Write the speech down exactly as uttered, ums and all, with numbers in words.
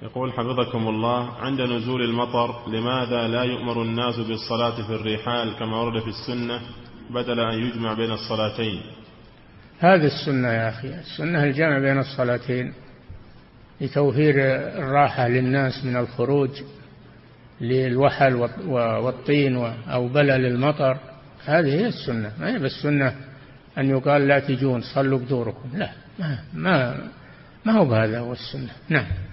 يقول حفظكم الله: عند نزول المطر لماذا لا يؤمر الناس بالصلاة في الرحال كما ورد في السنة بدل أن يجمع بين الصلاتين؟ هذه السنة يا أخي، السنة الجمع بين الصلاتين لتوفير الراحة للناس من الخروج للوحل والطين أو بلل المطر. هذه هي السنة، ما هي بالسنة أن يقال لا تجون صلوا بدوركم، لا، ما, ما, ما هو بهذا هو السنة. نعم.